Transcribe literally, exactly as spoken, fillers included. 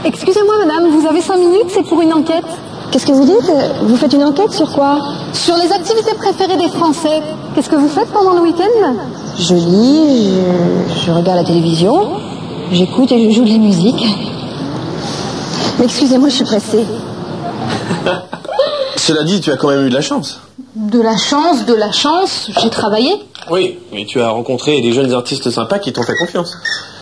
Excusez-moi madame, vous avez cinq minutes, c'est pour une enquête. Qu'est-ce que vous dites? Vous faites une enquête sur quoi? Sur les activités préférées des Français. Qu'est-ce que vous faites pendant le week-end? Je lis, je, je regarde la télévision, j'écoute et je joue de la musique. Mais excusez-moi, je suis pressée. Cela dit, tu as quand même eu de la chance. De la chance, de la chance, j'ai travaillé. Oui, mais tu as rencontré des jeunes artistes sympas qui t'ont fait confiance.